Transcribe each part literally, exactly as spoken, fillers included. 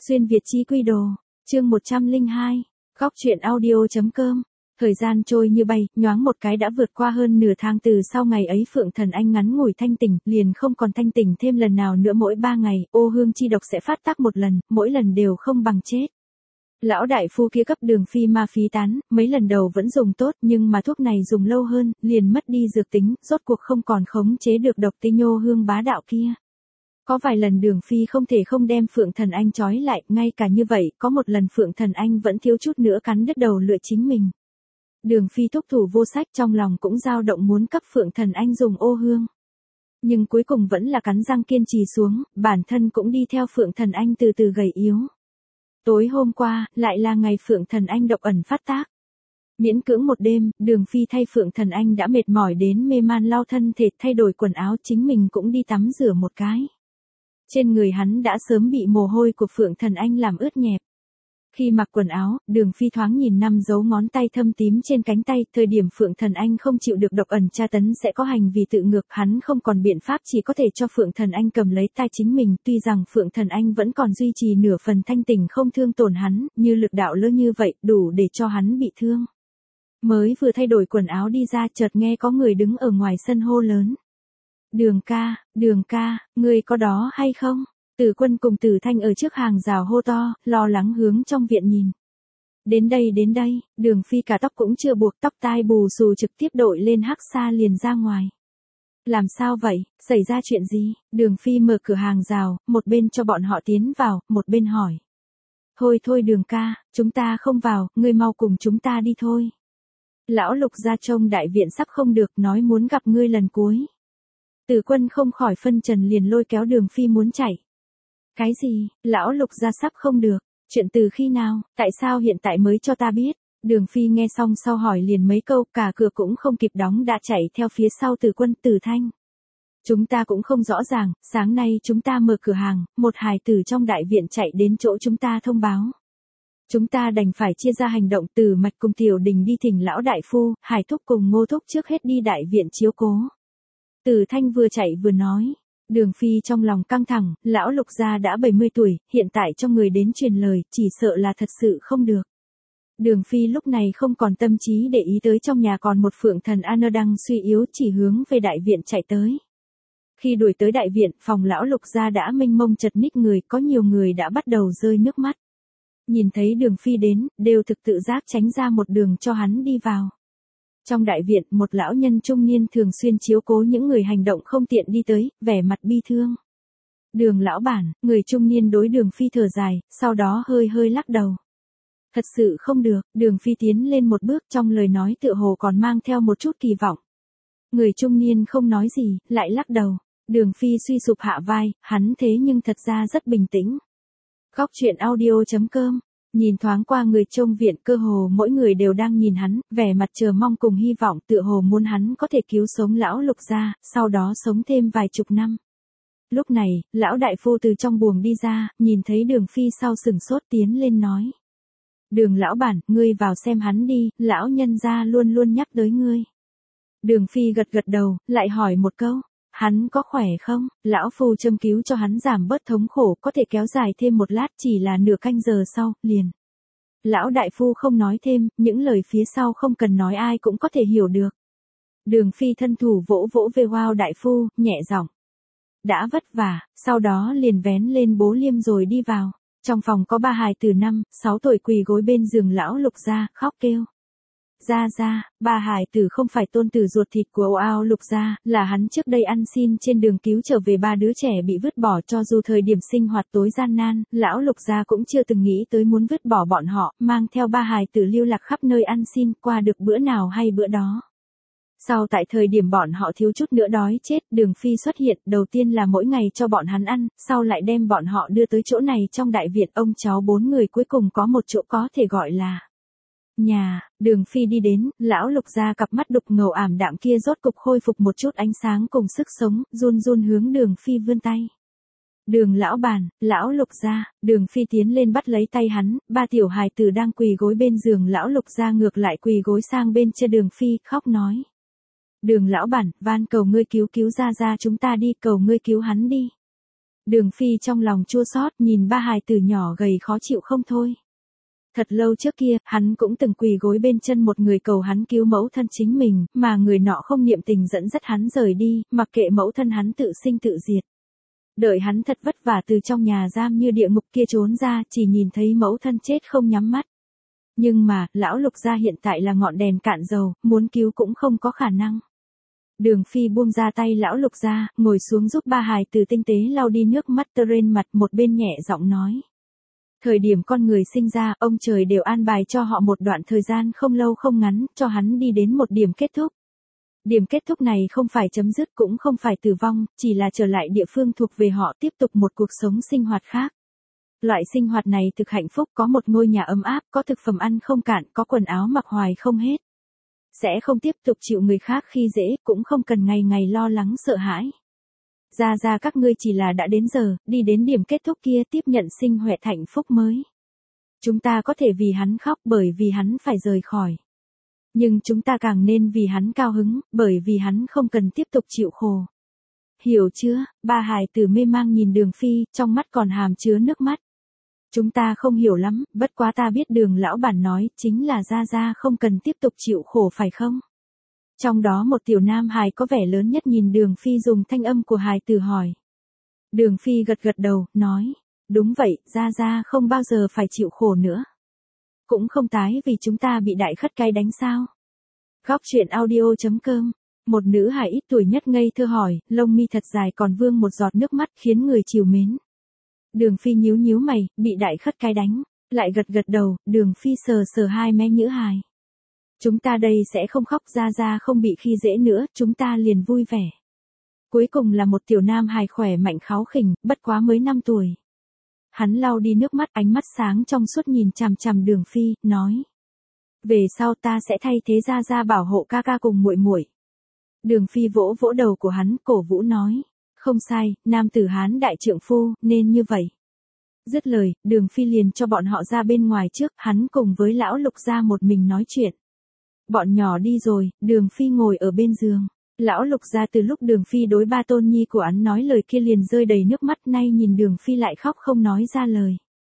Xuyên Việt Chí Quy Đồ, chương một trăm lẻ hai, góc truyện audio.com. Thời gian trôi như bay, nhoáng một cái đã vượt qua hơn nửa tháng từ sau ngày ấy Phượng Thần Anh ngắn ngủi thanh tỉnh, liền không còn thanh tỉnh thêm lần nào nữa. Mỗi ba ngày, ô hương chi độc sẽ phát tác một lần, mỗi lần đều không bằng chết. Lão đại phu kia cấp Đường Phi ma phí tán, mấy lần đầu vẫn dùng tốt nhưng mà thuốc này dùng lâu hơn, liền mất đi dược tính, rốt cuộc không còn khống chế được độc tê nhô hương bá đạo kia. Có vài lần Đường Phi không thể không đem Phượng Thần Anh trói lại, ngay cả như vậy, có một lần Phượng Thần Anh vẫn thiếu chút nữa cắn đứt đầu lưỡi chính mình. Đường Phi thúc thủ vô sách, trong lòng cũng dao động muốn cấp Phượng Thần Anh dùng ô hương. Nhưng cuối cùng vẫn là cắn răng kiên trì xuống, bản thân cũng đi theo Phượng Thần Anh từ từ gầy yếu. Tối hôm qua, lại là ngày Phượng Thần Anh độc ẩn phát tác. Miễn cưỡng một đêm, Đường Phi thay Phượng Thần Anh đã mệt mỏi đến mê man lau thân thể, thay đổi quần áo, chính mình cũng đi tắm rửa một cái. Trên người hắn đã sớm bị mồ hôi của Phượng Thần Anh làm ướt nhẹp. Khi mặc quần áo, Đường Phi thoáng nhìn năm dấu ngón tay thâm tím trên cánh tay, thời điểm Phượng Thần Anh không chịu được độc ẩn tra tấn sẽ có hành vi tự ngược, hắn không còn biện pháp chỉ có thể cho Phượng Thần Anh cầm lấy tay chính mình, tuy rằng Phượng Thần Anh vẫn còn duy trì nửa phần thanh tỉnh không thương tổn hắn, như lực đạo lơ như vậy, đủ để cho hắn bị thương. Mới vừa thay đổi quần áo đi ra, chợt nghe có người đứng ở ngoài sân hô lớn. Đường ca, Đường ca, ngươi có đó hay không? Từ Quân cùng Từ Thanh ở trước hàng rào hô to, lo lắng hướng trong viện nhìn. Đến đây đến đây, Đường Phi cả tóc cũng chưa buộc, tóc tai bù xù trực tiếp đội lên hắc xa liền ra ngoài. Làm sao vậy, xảy ra chuyện gì? Đường Phi mở cửa hàng rào, một bên cho bọn họ tiến vào, một bên hỏi. Thôi thôi Đường ca, chúng ta không vào, ngươi mau cùng chúng ta đi thôi. Lão Lục ra trông đại viện sắp không được, nói muốn gặp ngươi lần cuối. Từ Quân không khỏi phân trần liền lôi kéo Đường Phi muốn chạy. Cái gì, lão Lục ra sắp không được, chuyện từ khi nào, tại sao hiện tại mới cho ta biết? Đường Phi nghe xong sau hỏi liền mấy câu, cả cửa cũng không kịp đóng đã chạy theo phía sau Từ Quân, Từ Thanh. Chúng ta cũng không rõ ràng, sáng nay chúng ta mở cửa hàng, một hài tử trong đại viện chạy đến chỗ chúng ta thông báo. Chúng ta đành phải chia ra hành động, Từ Mạch cùng Tiểu Đình đi thỉnh lão đại phu, Hải Thúc cùng Ngô Thúc trước hết đi đại viện chiếu cố. Từ Thanh vừa chạy vừa nói. Đường Phi trong lòng căng thẳng, lão Lục gia đã bảy mươi tuổi, hiện tại cho người đến truyền lời, chỉ sợ là thật sự không được. Đường Phi lúc này không còn tâm trí để ý tới trong nhà còn một Phượng Thần An đang suy yếu, chỉ hướng về đại viện chạy tới. Khi đuổi tới đại viện, phòng lão Lục gia đã mênh mông chật ních người, có nhiều người đã bắt đầu rơi nước mắt. Nhìn thấy Đường Phi đến, đều thực tự giác tránh ra một đường cho hắn đi vào. Trong đại viện, một lão nhân trung niên thường xuyên chiếu cố những người hành động không tiện đi tới, vẻ mặt bi thương. Đường lão bản, người trung niên đối Đường Phi thở dài, sau đó hơi hơi lắc đầu. Thật sự không được, Đường Phi tiến lên một bước, trong lời nói tựa hồ còn mang theo một chút kỳ vọng. Người trung niên không nói gì, lại lắc đầu. Đường Phi suy sụp hạ vai, hắn thế nhưng thật ra rất bình tĩnh. Góc truyện audio.com. Nhìn thoáng qua người trông viện, cơ hồ mỗi người đều đang nhìn hắn, vẻ mặt chờ mong cùng hy vọng, tựa hồ muốn hắn có thể cứu sống lão Lục gia, sau đó sống thêm vài chục năm. Lúc này, lão đại phu từ trong buồng đi ra, nhìn thấy Đường Phi sau sừng sốt tiến lên nói. Đường lão bản, ngươi vào xem hắn đi, lão nhân gia luôn luôn nhắc tới ngươi. Đường Phi gật gật đầu, lại hỏi một câu. Hắn có khỏe không? Lão phu châm cứu cho hắn giảm bớt thống khổ, có thể kéo dài thêm một lát, chỉ là nửa canh giờ sau, liền. Lão đại phu không nói thêm, những lời phía sau không cần nói ai cũng có thể hiểu được. Đường Phi thân thủ vỗ vỗ về wow đại phu, nhẹ giọng. Đã vất vả, sau đó liền vén lên bố liêm rồi đi vào. Trong phòng có ba hài từ năm, sáu tuổi quỳ gối bên giường lão Lục gia, khóc kêu. Ra ra, ba hài tử không phải tôn tử ruột thịt của Âu Ao Lục gia, là hắn trước đây ăn xin trên đường cứu trở về ba đứa trẻ bị vứt bỏ, cho dù thời điểm sinh hoạt tối gian nan, lão Lục gia cũng chưa từng nghĩ tới muốn vứt bỏ bọn họ, mang theo ba hài tử lưu lạc khắp nơi ăn xin, qua được bữa nào hay bữa đó. Sau tại thời điểm bọn họ thiếu chút nữa đói chết, Đường Phi xuất hiện, đầu tiên là mỗi ngày cho bọn hắn ăn, sau lại đem bọn họ đưa tới chỗ này trong đại viện, ông cháu bốn người cuối cùng có một chỗ có thể gọi là nhà. Đường Phi đi đến, lão Lục gia cặp mắt đục ngầu ảm đạm kia rốt cục khôi phục một chút ánh sáng cùng sức sống, run run hướng Đường Phi vươn tay. Đường lão bản, lão Lục gia. Đường Phi tiến lên bắt lấy tay hắn, ba tiểu hài tử đang quỳ gối bên giường lão Lục gia ngược lại quỳ gối sang bên chân Đường Phi, khóc nói. Đường lão bản, van cầu ngươi cứu cứu ra ra chúng ta đi, cầu ngươi cứu hắn đi. Đường Phi trong lòng chua xót nhìn ba hài tử nhỏ gầy khó chịu không thôi. Thật lâu trước kia, hắn cũng từng quỳ gối bên chân một người cầu hắn cứu mẫu thân chính mình, mà người nọ không niệm tình dẫn dắt hắn rời đi, mặc kệ mẫu thân hắn tự sinh tự diệt. Đợi hắn thật vất vả từ trong nhà giam như địa ngục kia trốn ra, chỉ nhìn thấy mẫu thân chết không nhắm mắt. Nhưng mà, lão Lục gia hiện tại là ngọn đèn cạn dầu, muốn cứu cũng không có khả năng. Đường Phi buông ra tay lão Lục gia, ngồi xuống giúp ba hài tử tinh tế lau đi nước mắt tơ rên mặt, một bên nhẹ giọng nói. Thời điểm con người sinh ra, ông trời đều an bài cho họ một đoạn thời gian không lâu không ngắn, cho hắn đi đến một điểm kết thúc. Điểm kết thúc này không phải chấm dứt cũng không phải tử vong, chỉ là trở lại địa phương thuộc về họ tiếp tục một cuộc sống sinh hoạt khác. Loại sinh hoạt này thực hạnh phúc, có một ngôi nhà ấm áp, có thực phẩm ăn không cạn, có quần áo mặc hoài không hết. Sẽ không tiếp tục chịu người khác khi dễ, cũng không cần ngày ngày lo lắng sợ hãi. Ra ra các ngươi chỉ là đã đến giờ, đi đến điểm kết thúc kia tiếp nhận sinh hoạt hạnh phúc mới. Chúng ta có thể vì hắn khóc bởi vì hắn phải rời khỏi. Nhưng chúng ta càng nên vì hắn cao hứng, bởi vì hắn không cần tiếp tục chịu khổ. Hiểu chưa? Ba hài tử mê mang nhìn Đường Phi, trong mắt còn hàm chứa nước mắt. Chúng ta không hiểu lắm, bất quá ta biết Đường lão bản nói, chính là ra ra không cần tiếp tục chịu khổ phải không? Trong đó một tiểu nam hài có vẻ lớn nhất nhìn Đường Phi dùng thanh âm của hài tử hỏi. Đường Phi gật gật đầu, nói, đúng vậy, ra ra không bao giờ phải chịu khổ nữa. Cũng không tái vì chúng ta bị đại khất cái đánh sao. Góc truyện audio chấm com. Một nữ hài ít tuổi nhất ngây thơ hỏi, lông mi thật dài còn vương một giọt nước mắt khiến người trìu mến. Đường Phi nhíu nhíu mày, bị đại khất cái đánh, lại gật gật đầu, Đường Phi sờ sờ hai mé nhữ hài. Chúng ta đây sẽ không khóc, ra ra không bị khi dễ nữa, chúng ta liền vui vẻ. Cuối cùng là một tiểu nam hài khỏe mạnh kháu khỉnh, bất quá mới năm tuổi. Hắn lau đi nước mắt, ánh mắt sáng trong suốt nhìn chằm chằm Đường Phi, nói. Về sau ta sẽ thay thế ra ra bảo hộ ca ca cùng muội muội. Đường Phi vỗ vỗ đầu của hắn, cổ vũ nói. Không sai, nam tử Hán đại trượng phu, nên như vậy. Dứt lời, Đường Phi liền cho bọn họ ra bên ngoài trước, hắn cùng với lão Lục gia một mình nói chuyện. Bọn nhỏ đi rồi, Đường Phi ngồi ở bên giường. Lão Lục gia từ lúc Đường Phi đối ba tôn nhi của hắn nói lời kia liền rơi đầy nước mắt, nay nhìn Đường Phi lại khóc không nói ra lời.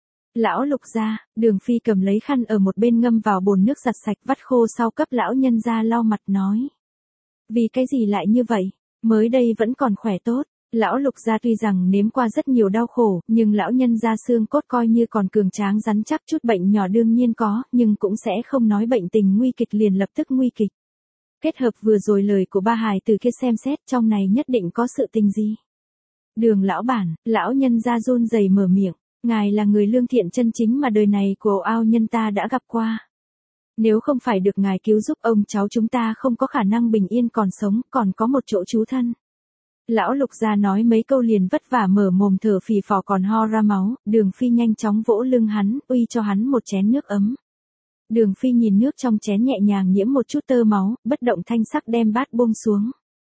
Lão Lục gia, Đường Phi cầm lấy khăn ở một bên ngâm vào bồn nước giặt sạch vắt khô sau cấp lão nhân gia lau mặt nói. Vì cái gì lại như vậy, mới đây vẫn còn khỏe tốt. Lão Lục gia tuy rằng nếm qua rất nhiều đau khổ, nhưng lão nhân gia xương cốt coi như còn cường tráng rắn chắc, chút bệnh nhỏ đương nhiên có, nhưng cũng sẽ không nói bệnh tình nguy kịch liền lập tức nguy kịch. Kết hợp vừa rồi lời của ba hài từ kia xem xét trong này nhất định có sự tình gì. Đường lão bản, lão nhân gia run rẩy mở miệng, ngài là người lương thiện chân chính mà đời này của ao nhân ta đã gặp qua. Nếu không phải được ngài cứu giúp ông cháu chúng ta không có khả năng bình yên còn sống, còn có một chỗ trú thân. Lão Lục gia nói mấy câu liền vất vả mở mồm thở phì phò còn ho ra máu, Đường Phi nhanh chóng vỗ lưng hắn, uy cho hắn một chén nước ấm. Đường Phi nhìn nước trong chén nhẹ nhàng nhiễm một chút tơ máu, bất động thanh sắc đem bát buông xuống.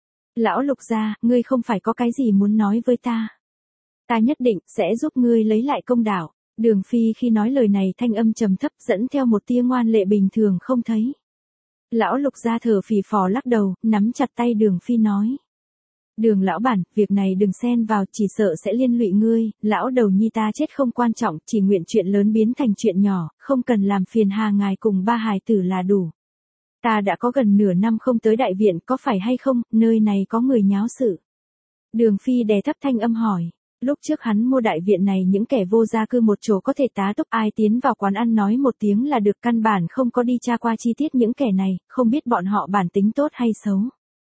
Lão Lục gia, ngươi không phải có cái gì muốn nói với ta. Ta nhất định sẽ giúp ngươi lấy lại công đạo. Đường Phi khi nói lời này thanh âm trầm thấp dẫn theo một tia ngoan lệ bình thường không thấy. Lão Lục gia thở phì phò lắc đầu, nắm chặt tay Đường Phi nói. Đường lão bản, việc này đừng xen vào, chỉ sợ sẽ liên lụy ngươi, lão đầu nhi ta chết không quan trọng, chỉ nguyện chuyện lớn biến thành chuyện nhỏ, không cần làm phiền hà ngài cùng ba hài tử là đủ. Ta đã có gần nửa năm không tới đại viện, có phải hay không, nơi này có người nháo sự. Đường Phi đè thấp thanh âm hỏi. Lúc trước hắn mua đại viện này những kẻ vô gia cư một chỗ có thể tá túc, ai tiến vào quán ăn nói một tiếng là được, căn bản không có đi tra qua chi tiết những kẻ này, không biết bọn họ bản tính tốt hay xấu.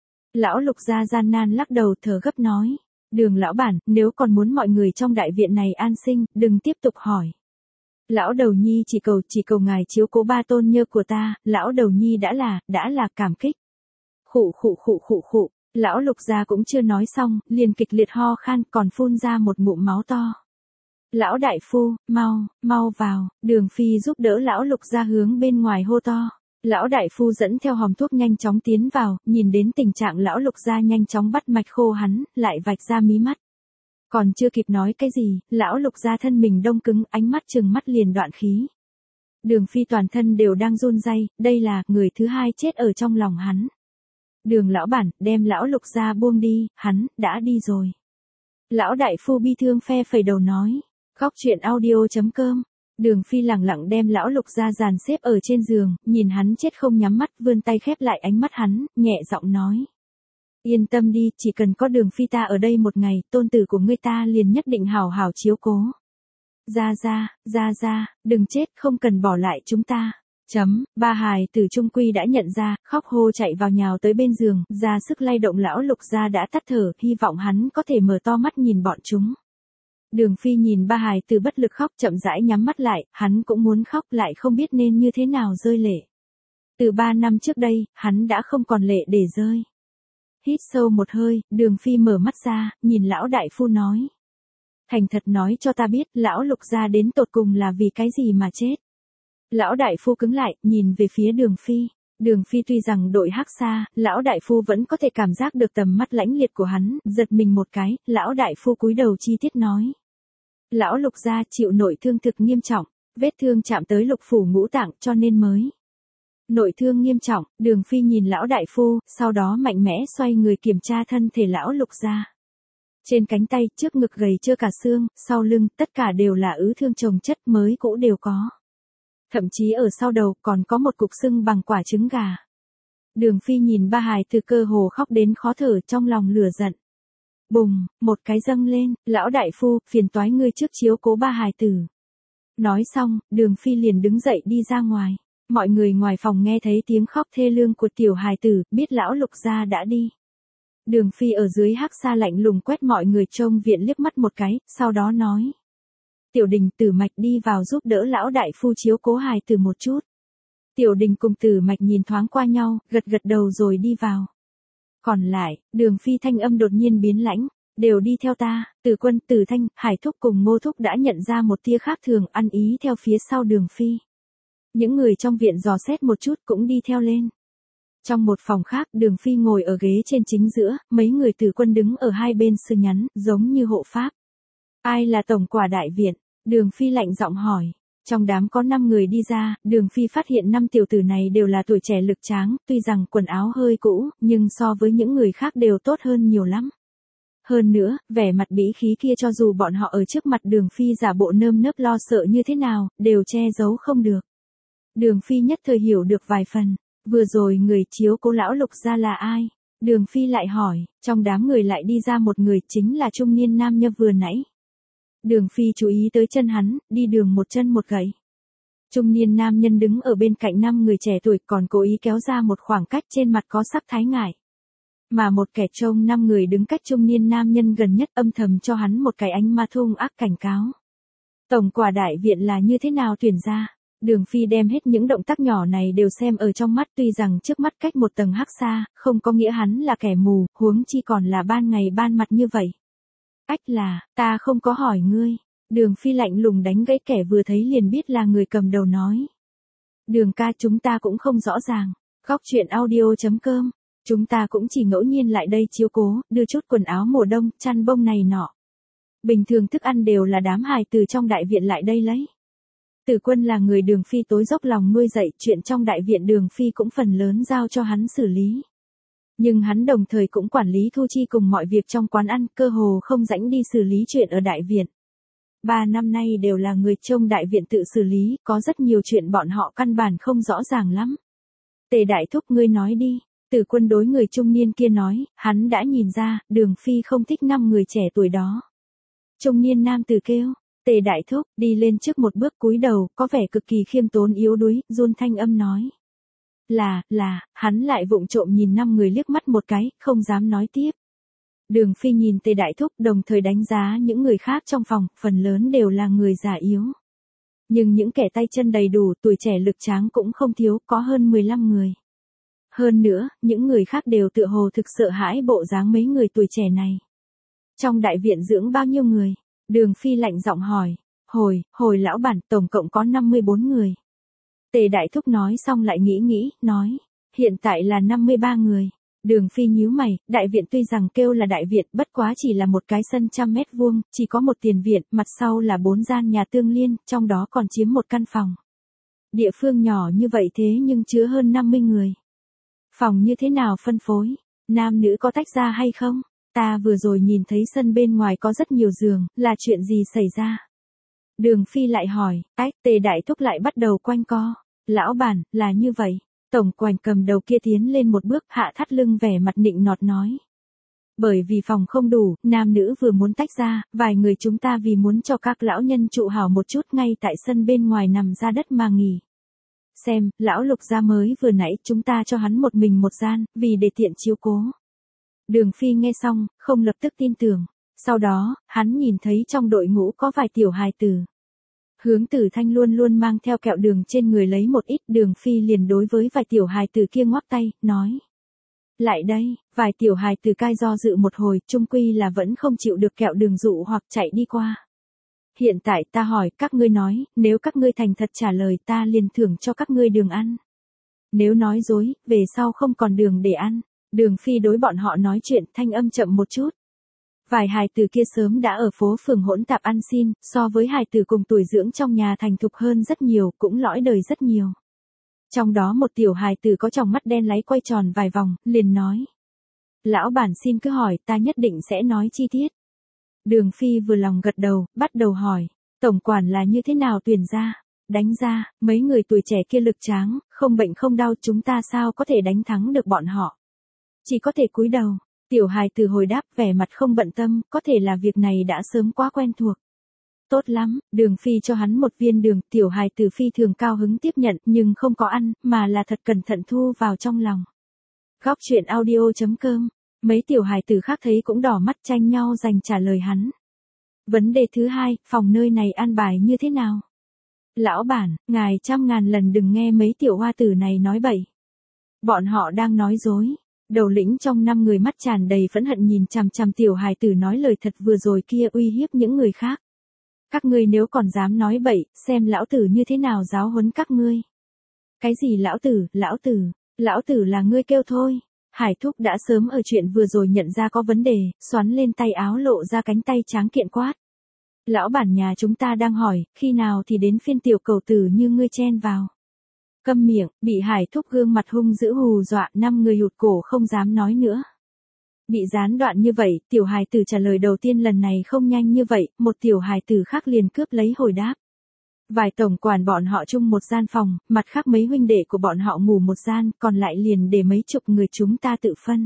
Lão Lục gia gian nan lắc đầu thở gấp nói. Đường lão bản, nếu còn muốn mọi người trong đại viện này an sinh, đừng tiếp tục hỏi. Lão đầu nhi chỉ cầu, chỉ cầu ngài chiếu cố ba tôn nhơ của ta, lão đầu nhi đã là, đã là cảm kích. Khụ khụ khụ khụ khụ, lão Lục gia cũng chưa nói xong, liền kịch liệt ho khan còn phun ra một ngụm máu to. Lão đại phu, mau, mau vào, Đường Phi giúp đỡ lão Lục gia hướng bên ngoài hô to. Lão đại phu dẫn theo hòm thuốc nhanh chóng tiến vào, nhìn đến tình trạng lão Lục gia nhanh chóng bắt mạch khô hắn, lại vạch ra mí mắt. Còn chưa kịp nói cái gì, lão Lục gia thân mình đông cứng, ánh mắt trừng mắt liền đoạn khí. Đường Phi toàn thân đều đang run rẩy, đây là người thứ hai chết ở trong lòng hắn. Đường lão bản, đem lão Lục gia buông đi, hắn đã đi rồi. Lão đại phu bi thương phe phẩy đầu nói. Khóc chuyện audio chấm com. Đường Phi lẳng lặng đem lão Lục ra dàn xếp ở trên giường, nhìn hắn chết không nhắm mắt, vươn tay khép lại ánh mắt hắn, nhẹ giọng nói. Yên tâm đi, chỉ cần có Đường Phi ta ở đây một ngày, tôn tử của ngươi ta liền nhất định hảo hảo chiếu cố. Ra ra, ra ra, đừng chết, không cần bỏ lại chúng ta. Chấm, ba hài tử trung quy đã nhận ra, khóc hô chạy vào nhào tới bên giường, ra sức lay động lão Lục ra đã tắt thở, hy vọng hắn có thể mở to mắt nhìn bọn chúng. Đường Phi nhìn ba hài tử bất lực khóc chậm rãi nhắm mắt lại, hắn cũng muốn khóc lại không biết nên như thế nào rơi lệ. Từ ba năm trước đây, hắn đã không còn lệ để rơi. Hít sâu một hơi, Đường Phi mở mắt ra, nhìn lão đại phu nói. Thành thật nói cho ta biết, lão Lục ra đến tột cùng là vì cái gì mà chết. Lão đại phu cứng lại, nhìn về phía Đường Phi. Đường Phi tuy rằng đội hắc xa, lão đại phu vẫn có thể cảm giác được tầm mắt lãnh liệt của hắn, giật mình một cái, lão đại phu cúi đầu chi tiết nói. Lão Lục gia chịu nội thương thực nghiêm trọng, vết thương chạm tới lục phủ ngũ tạng cho nên mới. Nội thương nghiêm trọng, Đường Phi nhìn lão đại phu, sau đó mạnh mẽ xoay người kiểm tra thân thể lão Lục gia. Trên cánh tay, trước ngực gầy trơ cả xương, sau lưng, tất cả đều là ứ thương chồng chất mới cũ đều có. Thậm chí ở sau đầu còn có một cục sưng bằng quả trứng gà. Đường Phi nhìn ba hài từ cơ hồ khóc đến khó thở trong lòng lửa giận. Bùng, một cái dâng lên, lão đại phu, phiền toái ngươi trước chiếu cố ba hài tử. Nói xong, Đường Phi liền đứng dậy đi ra ngoài. Mọi người ngoài phòng nghe thấy tiếng khóc thê lương của tiểu hài tử, biết lão Lục gia đã đi. Đường Phi ở dưới hắc xa lạnh lùng quét mọi người trông viện liếc mắt một cái, sau đó nói. Tiểu Đình Tử Mạch đi vào giúp đỡ lão đại phu chiếu cố hài tử một chút. Tiểu Đình cùng Tử Mạch nhìn thoáng qua nhau, gật gật đầu rồi đi vào. Còn lại, Đường Phi thanh âm đột nhiên biến lãnh, đều đi theo ta. Từ Quân, Từ Thanh, Hải Thúc cùng Ngô Thúc đã nhận ra một tia khác thường, ăn ý theo phía sau Đường Phi. Những người trong viện dò xét một chút cũng đi theo lên. Trong một phòng khác, Đường Phi ngồi ở ghế trên chính giữa, mấy người Từ Quân đứng ở hai bên sư nhắn, giống như hộ pháp. Ai là tổng quả đại viện? Đường Phi lạnh giọng hỏi. Trong đám có năm người đi ra, Đường Phi phát hiện năm tiểu tử này đều là tuổi trẻ lực tráng, tuy rằng quần áo hơi cũ, nhưng so với những người khác đều tốt hơn nhiều lắm. Hơn nữa, vẻ mặt bĩ khí kia cho dù bọn họ ở trước mặt Đường Phi giả bộ nơm nớp lo sợ như thế nào, đều che giấu không được. Đường Phi nhất thời hiểu được vài phần. Vừa rồi người chiếu cố lão Lục gia là ai? Đường Phi lại hỏi, trong đám người lại đi ra một người chính là trung niên nam nhân vừa nãy. Đường Phi chú ý tới chân hắn, đi đường một chân một gậy. Trung niên nam nhân đứng ở bên cạnh năm người trẻ tuổi còn cố ý kéo ra một khoảng cách trên mặt có sắc thái ngại. Mà một kẻ trông năm người đứng cách trung niên nam nhân gần nhất âm thầm cho hắn một cái ánh mắt hung ác cảnh cáo. Tổng quả đại viện là như thế nào tuyển ra? Đường Phi đem hết những động tác nhỏ này đều xem ở trong mắt, tuy rằng trước mắt cách một tầng hắc xa, không có nghĩa hắn là kẻ mù, huống chi còn là ban ngày ban mặt như vậy. Ách là, ta không có hỏi ngươi. Đường Phi lạnh lùng đánh gãy kẻ vừa thấy liền biết là người cầm đầu nói. Đường ca, chúng ta cũng không rõ ràng. Góc chuyện audio chấm com. Chúng ta cũng chỉ ngẫu nhiên lại đây chiếu cố, đưa chút quần áo mùa đông, chăn bông này nọ. Bình thường thức ăn đều là đám hài từ trong đại viện lại đây lấy. Từ Quân là người Đường Phi tối dốc lòng nuôi dạy, chuyện trong đại viện Đường Phi cũng phần lớn giao cho hắn xử lý. Nhưng hắn đồng thời cũng quản lý thu chi cùng mọi việc trong quán ăn, cơ hồ không rảnh đi xử lý chuyện ở đại viện. Ba năm nay đều là người trông đại viện tự xử lý, có rất nhiều chuyện bọn họ căn bản không rõ ràng lắm. Tề đại thúc, ngươi nói đi. Từ Quân đối người trung niên kia nói, hắn đã nhìn ra, Đường Phi không thích năm người trẻ tuổi đó. Trung niên nam tử kêu, Tề đại thúc, đi lên trước một bước cúi đầu, có vẻ cực kỳ khiêm tốn yếu đuối, run thanh âm nói. Là, là, hắn lại vụng trộm nhìn năm người liếc mắt một cái, không dám nói tiếp. Đường Phi nhìn Tề đại thúc, đồng thời đánh giá những người khác trong phòng, phần lớn đều là người già yếu. Nhưng những kẻ tay chân đầy đủ, tuổi trẻ lực tráng cũng không thiếu, có hơn mười lăm người. Hơn nữa, những người khác đều tựa hồ thực sợ hãi bộ dáng mấy người tuổi trẻ này. Trong đại viện dưỡng bao nhiêu người? Đường Phi lạnh giọng hỏi. Hồi, hồi lão bản, tổng cộng có năm mươi bốn người. Tề đại thúc nói xong lại nghĩ nghĩ, nói. Hiện tại là năm mươi ba người. Đường Phi nhíu mày, đại viện tuy rằng kêu là đại viện, bất quá chỉ là một cái sân trăm mét vuông, chỉ có một tiền viện, mặt sau là bốn gian nhà tương liên, trong đó còn chiếm một căn phòng. Địa phương nhỏ như vậy thế nhưng chứa hơn năm mươi người. Phòng như thế nào phân phối? Nam nữ có tách ra hay không? ta vừa rồi nhìn thấy sân bên ngoài có rất nhiều giường, là chuyện gì xảy ra? Đường Phi lại hỏi, ách, Tề Đại Thúc lại bắt đầu quanh co. Lão bản, là như vậy. Tổng quản cầm đầu kia tiến lên một bước, hạ thắt lưng vẻ mặt nịnh nọt nói. Bởi vì phòng không đủ, nam nữ vừa muốn tách ra, vài người chúng ta vì muốn cho các lão nhân trụ hảo một chút ngay tại sân bên ngoài nằm ra đất mà nghỉ. Xem, lão Lục gia mới vừa nãy chúng ta cho hắn một mình một gian, vì để tiện chiếu cố. Đường Phi nghe xong, không lập tức tin tưởng. Sau đó, hắn nhìn thấy trong đội ngũ có vài tiểu hài tử. Hướng Tử Thanh luôn luôn mang theo kẹo đường trên người lấy một ít, Đường Phi liền đối với vài tiểu hài tử kia ngoắc tay, nói. Lại đây, vài tiểu hài tử cai do dự một hồi, chung quy là vẫn không chịu được kẹo đường dụ hoặc chạy đi qua. Hiện tại ta hỏi các ngươi nói, nếu các ngươi thành thật trả lời ta liền thưởng cho các ngươi đường ăn. Nếu nói dối, về sau không còn đường để ăn. Đường Phi đối bọn họ nói chuyện thanh âm chậm một chút. Vài hài tử kia sớm đã ở phố phường hỗn tạp ăn xin, so với hài tử cùng tuổi dưỡng trong nhà thành thục hơn rất nhiều, cũng lõi đời rất nhiều. Trong đó một tiểu hài tử có tròng mắt đen láy quay tròn vài vòng, liền nói. Lão bản xin cứ hỏi, ta nhất định sẽ nói chi tiết. Đường Phi vừa lòng gật đầu, bắt đầu hỏi. Tổng quản là như thế nào tuyển ra? Đánh ra, mấy người tuổi trẻ kia lực tráng, không bệnh không đau, chúng ta sao có thể đánh thắng được bọn họ? Chỉ có thể cúi đầu. Tiểu hài tử hồi đáp vẻ mặt không bận tâm, có thể là việc này đã sớm quá quen thuộc. Tốt lắm, Đường Phi cho hắn một viên đường, tiểu hài tử phi thường cao hứng tiếp nhận, nhưng không có ăn, mà là thật cẩn thận thu vào trong lòng. Góc truyện audio chấm com, mấy tiểu hài tử khác thấy cũng đỏ mắt tranh nhau dành trả lời hắn. Vấn đề thứ hai, phòng nơi này an bài như thế nào? Lão bản, ngài trăm ngàn lần đừng nghe mấy tiểu hoa tử này nói bậy. Bọn họ đang nói dối. Đầu lĩnh trong năm người mắt tràn đầy phẫn hận nhìn chằm chằm tiểu hài tử nói lời thật vừa rồi kia uy hiếp những người khác. Các ngươi nếu còn dám nói bậy, xem lão tử như thế nào giáo huấn các ngươi. Cái gì lão tử, lão tử, lão tử là ngươi kêu thôi. Hải Thúc đã sớm ở chuyện vừa rồi nhận ra có vấn đề, xoắn lên tay áo lộ ra cánh tay tráng kiện quát. Lão bản nhà chúng ta đang hỏi, khi nào thì đến phiên tiểu cầu tử như ngươi chen vào. Câm miệng, bị Hải Thúc gương mặt hung dữ hù dọa, năm người hụt cổ không dám nói nữa. Bị gián đoạn như vậy, tiểu hài tử trả lời đầu tiên lần này không nhanh như vậy, một tiểu hài tử khác liền cướp lấy hồi đáp. Vài tổng quản bọn họ chung một gian phòng, mặt khác mấy huynh đệ của bọn họ ngủ một gian, còn lại liền để mấy chục người chúng ta tự phân.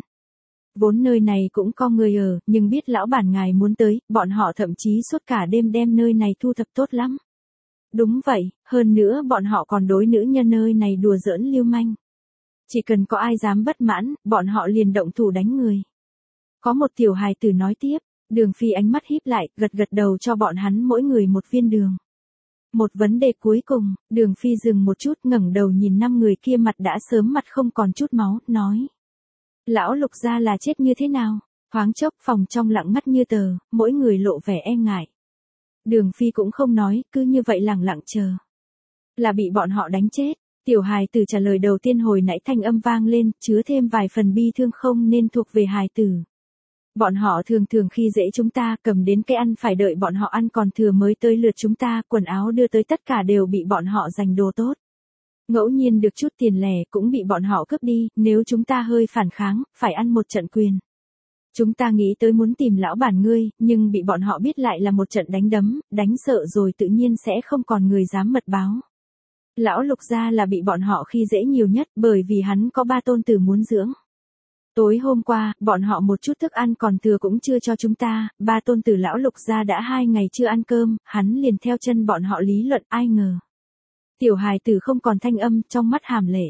Vốn nơi này cũng có người ở, nhưng biết lão bản ngài muốn tới, bọn họ thậm chí suốt cả đêm đem nơi này thu thập tốt lắm. Đúng vậy, hơn nữa bọn họ còn đối nữ nhân nơi này đùa giỡn lưu manh. Chỉ cần có ai dám bất mãn, bọn họ liền động thủ đánh người. Có một tiểu hài tử nói tiếp, Đường Phi ánh mắt híp lại, gật gật đầu cho bọn hắn mỗi người một viên đường. Một vấn đề cuối cùng, Đường Phi dừng một chút ngẩng đầu nhìn năm người kia mặt đã sớm mặt không còn chút máu, nói. Lão Lục gia là chết như thế nào? Thoáng chốc phòng trong lặng ngắt như tờ, mỗi người lộ vẻ e ngại. Đường Phi cũng không nói, cứ như vậy lặng lặng chờ. Là bị bọn họ đánh chết. Tiểu hài tử trả lời đầu tiên hồi nãy thanh âm vang lên, chứa thêm vài phần bi thương không nên thuộc về hài tử. Bọn họ thường thường khi dễ chúng ta, cầm đến cái ăn phải đợi bọn họ ăn còn thừa mới tới lượt chúng ta, quần áo đưa tới tất cả đều bị bọn họ giành đồ tốt. Ngẫu nhiên được chút tiền lẻ cũng bị bọn họ cướp đi, nếu chúng ta hơi phản kháng, phải ăn một trận quyền. Chúng ta nghĩ tới muốn tìm lão bản ngươi, nhưng bị bọn họ biết lại là một trận đánh đấm, đánh sợ rồi tự nhiên sẽ không còn người dám mật báo. Lão Lục gia là bị bọn họ khi dễ nhiều nhất bởi vì hắn có ba tôn tử muốn dưỡng. Tối hôm qua, bọn họ một chút thức ăn còn thừa cũng chưa cho chúng ta, ba tôn tử lão Lục gia đã hai ngày chưa ăn cơm, hắn liền theo chân bọn họ lý luận ai ngờ. Tiểu hài tử không còn thanh âm trong mắt hàm lệ.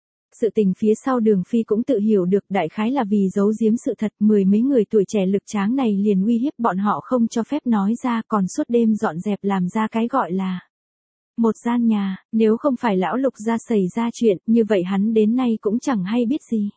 Sự tình phía sau Đường Phi cũng tự hiểu được đại khái là vì giấu giếm sự thật, mười mấy người tuổi trẻ lực tráng này liền uy hiếp bọn họ không cho phép nói ra còn suốt đêm dọn dẹp làm ra cái gọi là một gian nhà, nếu không phải lão Lục gia xảy ra chuyện, như vậy hắn đến nay cũng chẳng hay biết gì.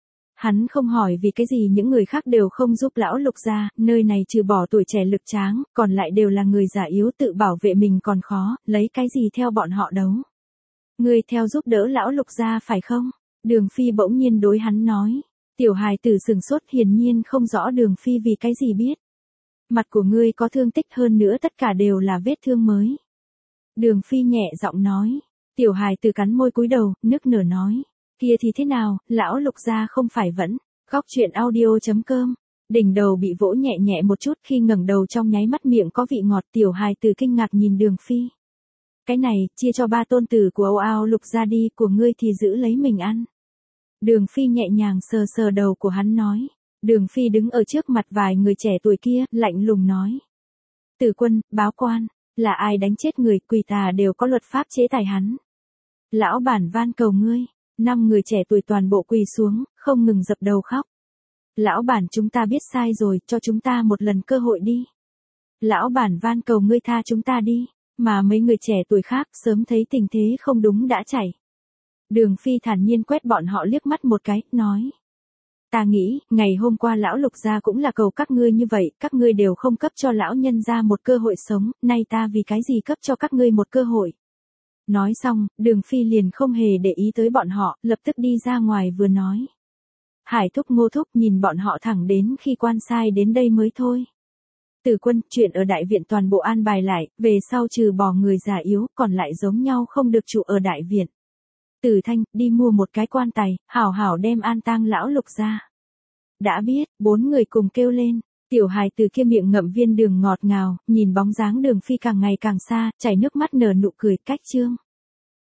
Hắn không hỏi vì cái gì những người khác đều không giúp lão Lục gia, nơi này trừ bỏ tuổi trẻ lực tráng, còn lại đều là người già yếu tự bảo vệ mình còn khó, lấy cái gì theo bọn họ đấu. Ngươi theo giúp đỡ lão Lục gia phải không? Đường Phi bỗng nhiên đối hắn nói. Tiểu hài tử sừng sốt hiển nhiên không rõ Đường Phi vì cái gì biết. Mặt của ngươi có thương tích hơn nữa tất cả đều là vết thương mới. Đường Phi nhẹ giọng nói. Tiểu hài tử cắn môi cúi đầu, nức nở nói. Kia thì thế nào, lão Lục gia không phải vẫn. Góc truyện audio chấm com Đỉnh đầu bị vỗ nhẹ nhẹ một chút, khi ngẩng đầu trong nháy mắt miệng có vị ngọt. Tiểu hài từ kinh ngạc nhìn Đường Phi. Cái này, chia cho ba tôn tử của Âu Ao Lục ra đi, của ngươi thì giữ lấy mình ăn. Đường Phi nhẹ nhàng sờ sờ đầu của hắn nói. Đường Phi đứng ở trước mặt vài người trẻ tuổi kia, lạnh lùng nói. Tử quân, báo quan, là ai đánh chết người, quỷ tà đều có luật pháp chế tài hắn. Lão bản van cầu ngươi. Năm người trẻ tuổi toàn bộ quỳ xuống, không ngừng dập đầu khóc. Lão bản, chúng ta biết sai rồi, cho chúng ta một lần cơ hội đi. Lão bản van cầu ngươi tha chúng ta đi. Mà mấy người trẻ tuổi khác sớm thấy tình thế không đúng đã chảy. Đường Phi thản nhiên quét bọn họ liếc mắt một cái, nói. Ta nghĩ, ngày hôm qua lão Lục gia cũng là cầu các ngươi như vậy, các ngươi đều không cấp cho lão nhân gia một cơ hội sống, nay ta vì cái gì cấp cho các ngươi một cơ hội. Nói xong, Đường Phi liền không hề để ý tới bọn họ, lập tức đi ra ngoài vừa nói. Hải thúc Ngô thúc nhìn bọn họ thẳng đến khi quan sai đến đây mới thôi. Tử quân, chuyện ở đại viện toàn bộ an bài lại, về sau trừ bỏ người già yếu, còn lại giống nhau không được trụ ở đại viện. Tử Thanh, đi mua một cái quan tài, hảo hảo đem an tang lão Lục ra. Đã biết, bốn người cùng kêu lên. Tiểu hài từ kia miệng ngậm viên đường ngọt ngào, nhìn bóng dáng Đường Phi càng ngày càng xa, chảy nước mắt nở nụ cười. Cách chương.